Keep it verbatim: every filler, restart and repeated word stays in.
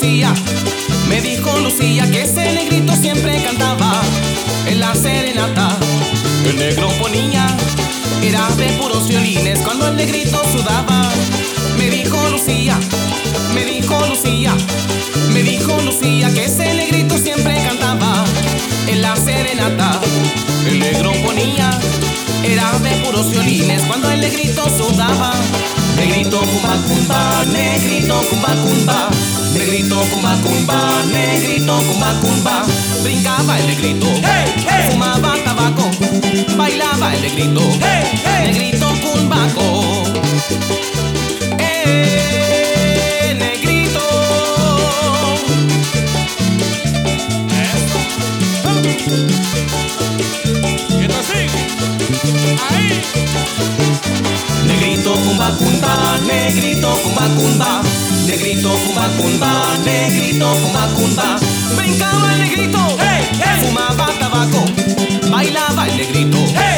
Lucía, me dijo Lucía que ese negrito siempre cantaba en la serenata. El negro ponía, era de puros violines cuando el negrito sudaba. Me dijo Lucía, me dijo Lucía, me dijo Lucía que ese negrito siempre cantaba en la serenata. El negro ponía, era de puros violines cuando el negrito sudaba. Negrito cumba cumba, negrito cumba cumba, negrito cumba cumba, negrito cumba cumba. Brincaba el negrito, hey, hey. Fumaba tabaco, bailaba el negrito, hey, hey. Negrito cumbaco. Eh, negrito. Y esto sigue. Ahí. Negrito cumba cumba, negrito cumba cumba, negrito cumba cumba, negrito cumba cumba. Brincaba el negrito, hey, hey. Fumaba tabaco, bailaba el negrito, hey.